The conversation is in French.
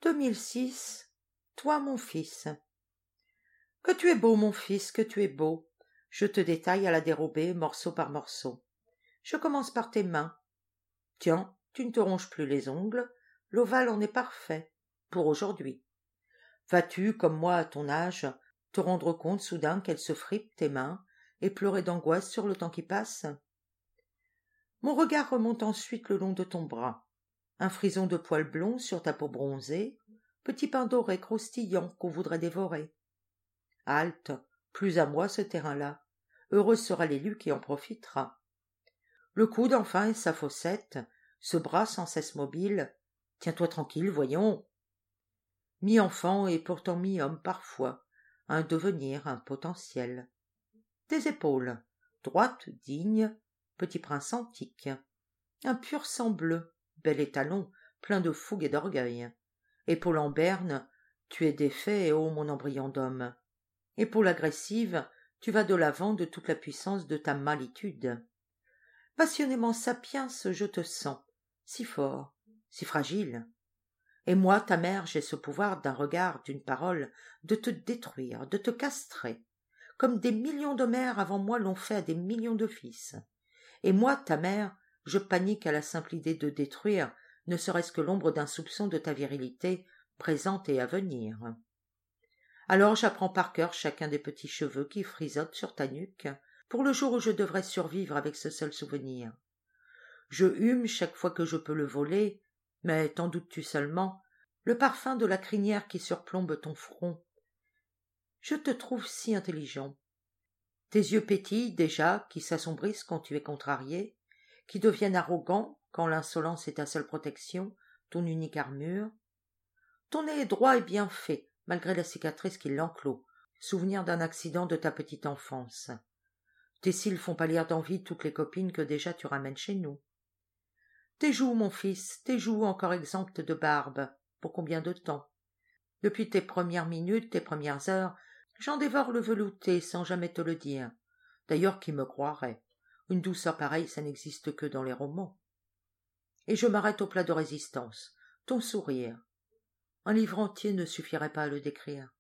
2006. Toi, mon fils. Que tu es beau, mon fils, que tu es beau. Je te détaille à la dérobée, morceau par morceau. Je commence par tes mains. Tiens, tu ne te ronges plus les ongles, l'ovale en est parfait, pour aujourd'hui. Vas-tu, comme moi à ton âge, te rendre compte soudain qu'elles se fripent tes mains, et pleurer d'angoisse sur le temps qui passe? Mon regard remonte ensuite le long de ton bras, un frison de poils blonds sur ta peau bronzée, petit pain doré croustillant qu'on voudrait dévorer. Halte, plus à moi ce terrain-là, heureux sera l'élu qui en profitera. Le coude enfin et sa fossette, ce bras sans cesse mobile, tiens-toi tranquille, voyons. Mi-enfant et pourtant mi-homme parfois, un devenir, un potentiel. Tes épaules, droites, dignes, petit prince antique. Un pur sang bleu, bel étalon, plein de fougue et d'orgueil. Épaule en berne, tu es défait, ô mon embryon d'homme. Épaule agressive, tu vas de l'avant de toute la puissance de ta malitude. Passionnément sapiens, je te sens, si fort, si fragile. Et moi, ta mère, j'ai ce pouvoir d'un regard, d'une parole, de te détruire, de te castrer, comme des millions de mères avant moi l'ont fait à des millions de fils. Et moi, ta mère, je panique à la simple idée de détruire, ne serait-ce que l'ombre d'un soupçon de ta virilité, présente et à venir. Alors j'apprends par cœur chacun des petits cheveux qui frisottent sur ta nuque, pour le jour où je devrais survivre avec ce seul souvenir. Je hume chaque fois que je peux le voler, mais t'en doutes-tu seulement, le parfum de la crinière qui surplombe ton front. Je te trouve si intelligent. Tes yeux pétillent déjà, qui s'assombrissent quand tu es contrarié, qui deviennent arrogants quand l'insolence est ta seule protection, ton unique armure. Ton nez est droit et bien fait, malgré la cicatrice qui l'enclôt, souvenir d'un accident de ta petite enfance. Tes cils font pâlir d'envie toutes les copines que déjà tu ramènes chez nous. Tes joues, mon fils, tes joues encore exemptes de barbe, pour combien de temps? Depuis tes premières minutes, tes premières heures, j'en dévore le velouté sans jamais te le dire. D'ailleurs, qui me croirait? Une douceur pareille, ça n'existe que dans les romans. Et je m'arrête au plat de résistance, ton sourire. Un livre entier ne suffirait pas à le décrire.